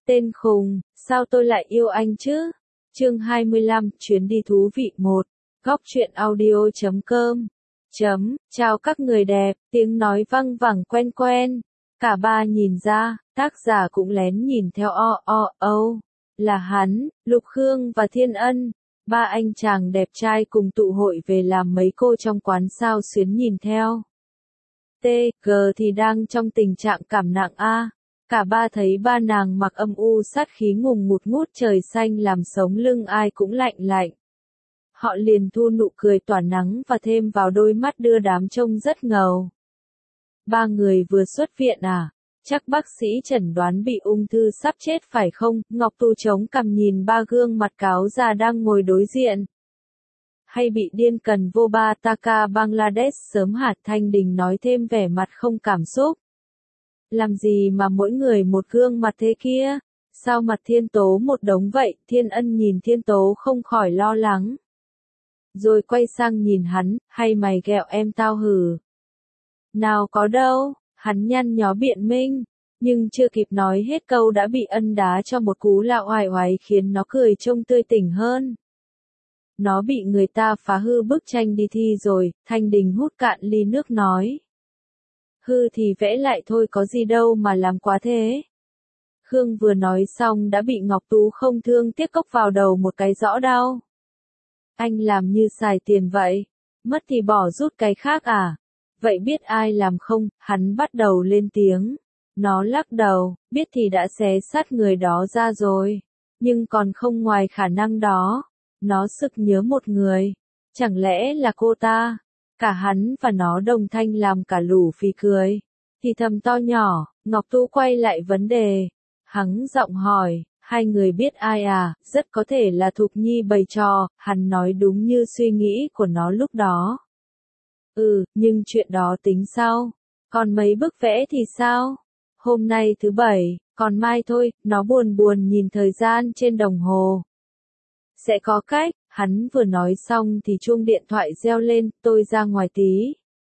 Tên khùng, sao tôi lại yêu anh chứ? Chương 25, chuyến đi thú vị 1. Góc truyện audio.com. Chào các người đẹp, tiếng nói văng vẳng quen quen. Cả ba nhìn ra, tác giả cũng lén nhìn theo là hắn, Lục Khương và Thiên Ân. Ba anh chàng đẹp trai cùng tụ hội về làm mấy cô trong quán sao xuyến nhìn theo. G thì đang trong tình trạng cảm nặng a. Cả ba thấy ba nàng mặc âm u sát khí ngùng ngút trời xanh làm sống lưng ai cũng lạnh lạnh. Họ liền thu nụ cười tỏa nắng và thêm vào đôi mắt đưa đám trông rất ngầu. Ba người vừa xuất viện à? Chắc bác sĩ chẩn đoán bị ung thư sắp chết phải không? Ngọc Tu chống cằm nhìn ba gương mặt cáo già đang ngồi đối diện. Hay bị điên cần vô ba Taka Bangladesh sớm hạt Thanh Đình nói thêm vẻ mặt không cảm xúc. Làm gì mà mỗi người một gương mặt thế kia? Sao mặt Thiên Tố một đống vậy? Thiên Ân nhìn Thiên Tố không khỏi lo lắng. Rồi quay sang nhìn hắn, hay mày ghẹo em tao hử? Nào có đâu, hắn nhăn nhó biện minh, nhưng chưa kịp nói hết câu đã bị Ân đá cho một cú lạo oải oải khiến nó cười trông tươi tỉnh hơn. Nó bị người ta phá hư bức tranh đi thi rồi, Thanh Đình hút cạn ly nước nói. Hư thì vẽ lại thôi có gì đâu mà làm quá thế. Khương vừa nói xong đã bị Ngọc Tú không thương tiếc cốc vào đầu một cái rõ đau. Anh làm như xài tiền vậy, mất thì bỏ rút cái khác à? Vậy biết ai làm không? Hắn bắt đầu lên tiếng. Nó lắc đầu, biết thì đã xé xác người đó ra rồi. Nhưng còn không ngoài khả năng đó. Nó sực nhớ một người. Chẳng lẽ là cô ta? Cả hắn và nó đồng thanh làm cả lũ phì cười. Thì thầm to nhỏ, Ngọc Tu quay lại vấn đề. Hắn giọng hỏi, hai người biết ai à? Rất có thể là Thục Nhi bày trò, hắn nói đúng như suy nghĩ của nó lúc đó. Nhưng chuyện đó tính sau. Còn mấy bức vẽ thì sao? Hôm nay thứ bảy, còn mai thôi, nó buồn buồn nhìn thời gian trên đồng hồ. Sẽ có cách, hắn vừa nói xong thì chuông điện thoại reo lên, tôi ra ngoài tí.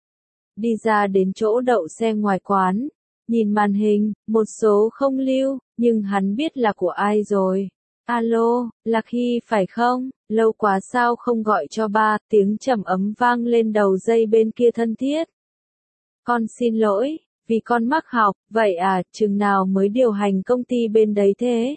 Đi ra đến chỗ đậu xe ngoài quán, nhìn màn hình, một số không lưu, nhưng hắn biết là của ai rồi. Alo, Lạc Hy phải không? Lâu quá sao không gọi cho ba, tiếng trầm ấm vang lên đầu dây bên kia thân thiết. Con xin lỗi, vì con mắc học, vậy à, chừng nào mới điều hành công ty bên đấy thế?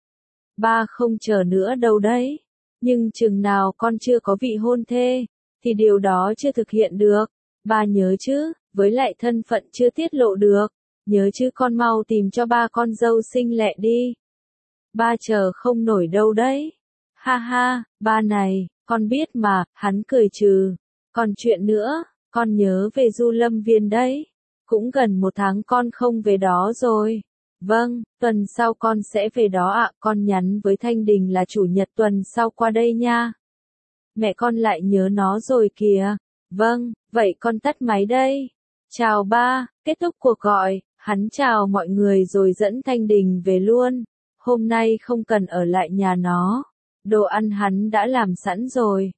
Ba không chờ nữa đâu đấy. Nhưng chừng nào con chưa có vị hôn thê, thì điều đó chưa thực hiện được. Ba nhớ chứ, với lại thân phận chưa tiết lộ được. Nhớ chứ con mau tìm cho ba con dâu xinh lẹ đi. Ba chờ không nổi đâu đấy. Ha ha, ba này, con biết mà, hắn cười trừ. Còn chuyện nữa, con nhớ về Du Lâm Viên đấy. Cũng gần 1 tháng con không về đó rồi. Vâng, tuần sau con sẽ về đó ạ. Con nhắn với Thanh Đình là chủ nhật tuần sau qua đây nha. Mẹ con lại nhớ nó rồi kìa. Vâng, vậy con tắt máy đây. Chào ba, kết thúc cuộc gọi, hắn chào mọi người rồi dẫn Thanh Đình về luôn. Hôm nay không cần ở lại nhà nó. Đồ ăn hắn đã làm sẵn rồi.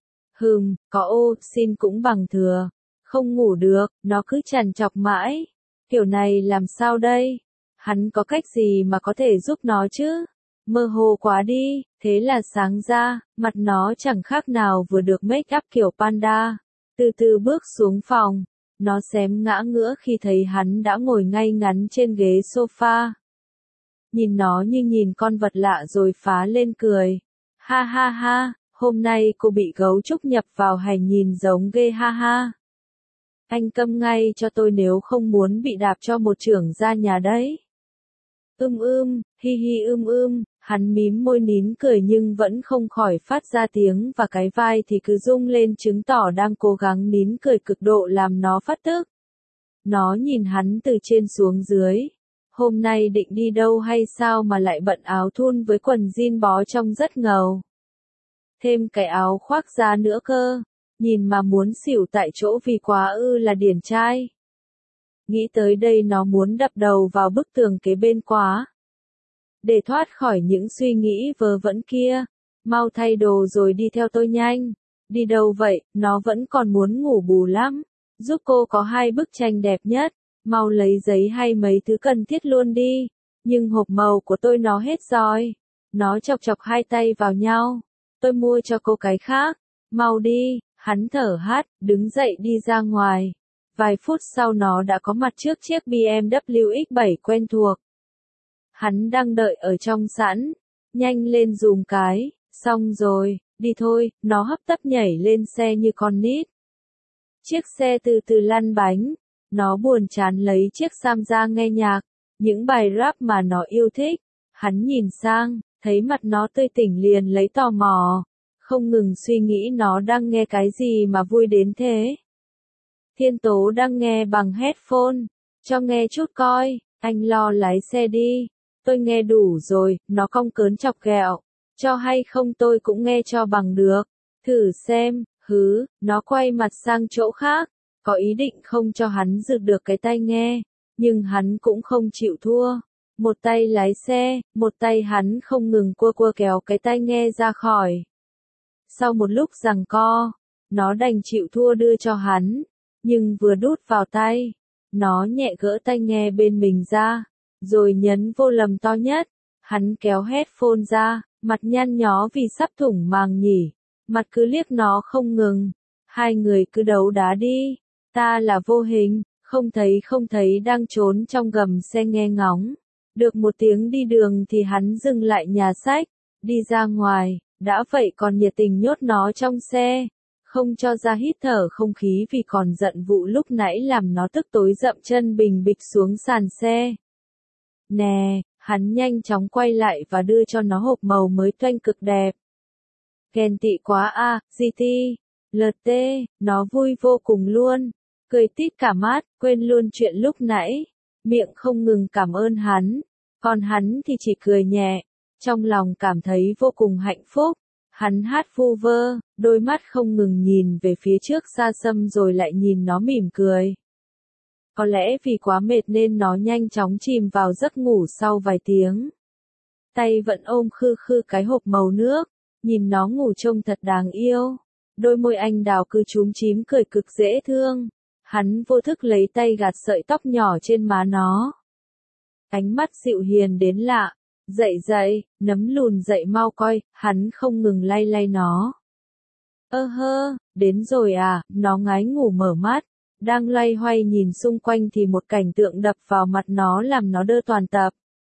Có xin cũng bằng thừa. Không ngủ được, nó cứ trằn trọc mãi. Kiểu này làm sao đây? Hắn có cách gì mà có thể giúp nó chứ? Mơ hồ quá đi, thế là sáng ra, mặt nó chẳng khác nào vừa được make up kiểu panda. Từ từ bước xuống phòng, nó xém ngã ngửa khi thấy hắn đã ngồi ngay ngắn trên ghế sofa. Nhìn nó như nhìn con vật lạ rồi phá lên cười. Ha ha ha, hôm nay cô bị gấu trúc nhập vào hành nhìn giống ghê ha ha. Anh câm ngay cho tôi nếu không muốn bị đạp cho một chưởng ra nhà đấy. Hi hi hắn mím môi nín cười nhưng vẫn không khỏi phát ra tiếng và cái vai thì cứ rung lên chứng tỏ đang cố gắng nín cười cực độ làm nó phát tức. Nó nhìn hắn từ trên xuống dưới. Hôm nay định đi đâu hay sao mà lại bận áo thun với quần jean bó trông rất ngầu. Thêm cái áo khoác da nữa cơ. Nhìn mà muốn xỉu tại chỗ vì quá là điển trai. Nghĩ tới đây nó muốn đập đầu vào bức tường kế bên quá. Để thoát khỏi những suy nghĩ vớ vẩn kia. Mau thay đồ rồi đi theo tôi nhanh. Đi đâu vậy, nó vẫn còn muốn ngủ bù lắm. Giúp cô có 2 bức tranh đẹp nhất. Mau lấy giấy hay mấy thứ cần thiết luôn đi. Nhưng hộp màu của tôi nó hết rồi. Nó chọc chọc hai tay vào nhau. Tôi mua cho cô cái khác. Mau đi, hắn thở hắt, đứng dậy đi ra ngoài. Vài phút sau nó đã có mặt trước chiếc BMW X7 quen thuộc. Hắn đang đợi ở trong sẵn. Nhanh lên dùm cái, xong rồi, đi thôi, nó hấp tấp nhảy lên xe như con nít. Chiếc xe từ từ lăn bánh. Nó buồn chán lấy chiếc sam ra nghe nhạc. Những bài rap mà nó yêu thích. Hắn nhìn sang, thấy mặt nó tươi tỉnh liền lấy tò mò. Không ngừng suy nghĩ nó đang nghe cái gì mà vui đến thế. Thiên Tố đang nghe bằng headphone. Cho nghe chút coi, anh lo lái xe đi. Tôi nghe đủ rồi, nó cong cớn chọc ghẹo. Cho hay không tôi cũng nghe cho bằng được. Thử xem, nó quay mặt sang chỗ khác. Có ý định không cho hắn giữ được cái tai nghe. Nhưng hắn cũng không chịu thua. Một tay lái xe, một tay hắn không ngừng cua kéo cái tai nghe ra khỏi. Sau một lúc giằng co, nó đành chịu thua đưa cho hắn. Nhưng vừa đút vào tay, nó nhẹ gỡ tai nghe bên mình ra, rồi nhấn vô lầm to nhất. Hắn kéo headphone ra, mặt nhăn nhó vì sắp thủng màng nhỉ. Mặt cứ liếc nó không ngừng. Hai người cứ đấu đá đi. Ta là vô hình, không thấy đang trốn trong gầm xe nghe ngóng. Được một tiếng đi đường thì hắn dừng lại nhà sách, đi ra ngoài, đã vậy còn nhiệt tình nhốt nó trong xe. Không cho ra hít thở không khí vì còn giận vụ lúc nãy làm nó tức tối dậm chân bình bịch xuống sàn xe. Nè, hắn nhanh chóng quay lại và đưa cho nó hộp màu mới toanh cực đẹp. Ghen tị quá à, GT, LT, nó vui vô cùng luôn. Cười tít cả mắt, quên luôn chuyện lúc nãy. Miệng không ngừng cảm ơn hắn. Còn hắn thì chỉ cười nhẹ. Trong lòng cảm thấy vô cùng hạnh phúc. Hắn hát vu vơ, đôi mắt không ngừng nhìn về phía trước xa xăm rồi lại nhìn nó mỉm cười. Có lẽ vì quá mệt nên nó nhanh chóng chìm vào giấc ngủ sau vài tiếng. Tay vẫn ôm khư khư cái hộp màu nước, nhìn nó ngủ trông thật đáng yêu. Đôi môi anh đào cứ chúm chím cười cực dễ thương. Hắn vô thức lấy tay gạt sợi tóc nhỏ trên má nó. Ánh mắt dịu hiền đến lạ. Dậy, nấm lùn dậy mau coi, hắn không ngừng lay lay nó. Đến rồi à, nó ngái ngủ mở mắt. Đang loay hoay nhìn xung quanh thì một cảnh tượng đập vào mặt nó làm nó đơ toàn tập.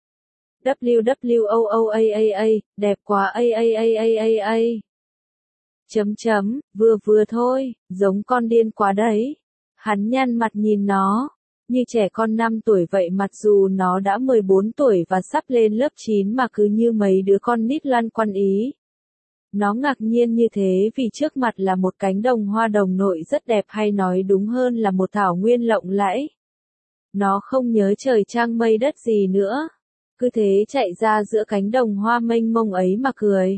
WWOOAAA, đẹp quá a. Vừa thôi, giống con điên quá đấy. Hắn nhăn mặt nhìn nó, như trẻ con 5 tuổi vậy mặc dù nó đã 14 tuổi và sắp lên lớp 9 mà cứ như mấy đứa con nít loan quăn ý. Nó ngạc nhiên như thế vì trước mặt là một cánh đồng hoa đồng nội rất đẹp hay nói đúng hơn là một thảo nguyên lộng lẫy. Nó không nhớ trời trăng mây đất gì nữa. Cứ thế chạy ra giữa cánh đồng hoa mênh mông ấy mà cười.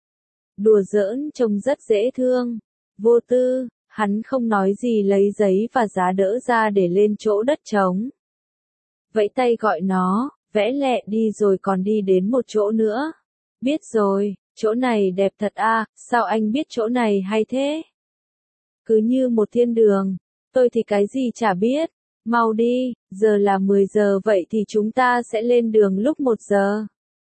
Đùa giỡn trông rất dễ thương. Vô tư, hắn không nói gì lấy giấy và giá đỡ ra để lên chỗ đất trống. Vẫy tay gọi nó, vẽ lẹ đi rồi còn đi đến một chỗ nữa. Biết rồi, chỗ này đẹp thật à, sao anh biết chỗ này hay thế? Cứ như một thiên đường, tôi thì cái gì chả biết. Mau đi, giờ là 10 giờ vậy thì chúng ta sẽ lên đường lúc 1 giờ.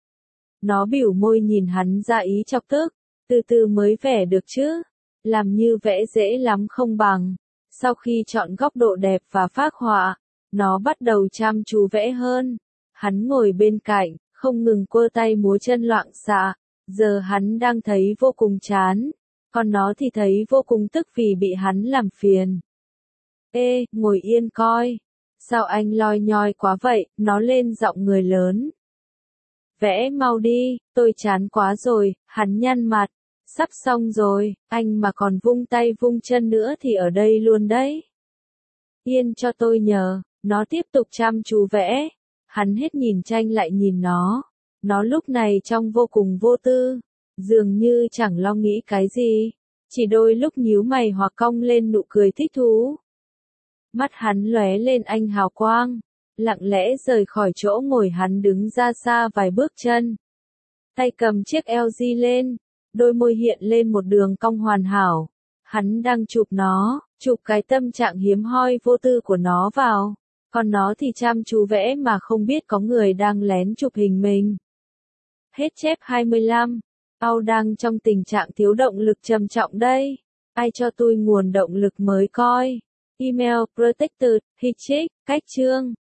Nó bỉu môi nhìn hắn ra ý chọc tức, từ từ mới vẽ được chứ. Làm như vẽ dễ lắm không bằng. Sau khi chọn góc độ đẹp và phác họa, nó bắt đầu chăm chú vẽ hơn. Hắn ngồi bên cạnh, không ngừng quơ tay múa chân loạng xạ. Giờ hắn đang thấy vô cùng chán. Còn nó thì thấy vô cùng tức vì bị hắn làm phiền. Ê, ngồi yên coi. Sao anh loi nhoi quá vậy, nó lên giọng người lớn. Vẽ mau đi, tôi chán quá rồi, hắn nhăn mặt. Sắp xong rồi, anh mà còn vung tay vung chân nữa thì ở đây luôn đấy. Yên cho tôi nhờ, nó tiếp tục chăm chú vẽ. Hắn hết nhìn tranh lại nhìn nó. Nó lúc này trông vô cùng vô tư, dường như chẳng lo nghĩ cái gì. Chỉ đôi lúc nhíu mày hoặc cong lên nụ cười thích thú. Mắt hắn lóe lên ánh hào quang, lặng lẽ rời khỏi chỗ ngồi hắn đứng ra xa vài bước chân. Tay cầm chiếc LG lên, đôi môi hiện lên một đường cong hoàn hảo. Hắn đang chụp nó, chụp cái tâm trạng hiếm hoi vô tư của nó vào. Còn nó thì chăm chú vẽ mà không biết có người đang lén chụp hình mình. Hết chép 25. Ao đang trong tình trạng thiếu động lực trầm trọng đây. Ai cho tôi nguồn động lực mới coi. Email protected, Hitchik, cách chương.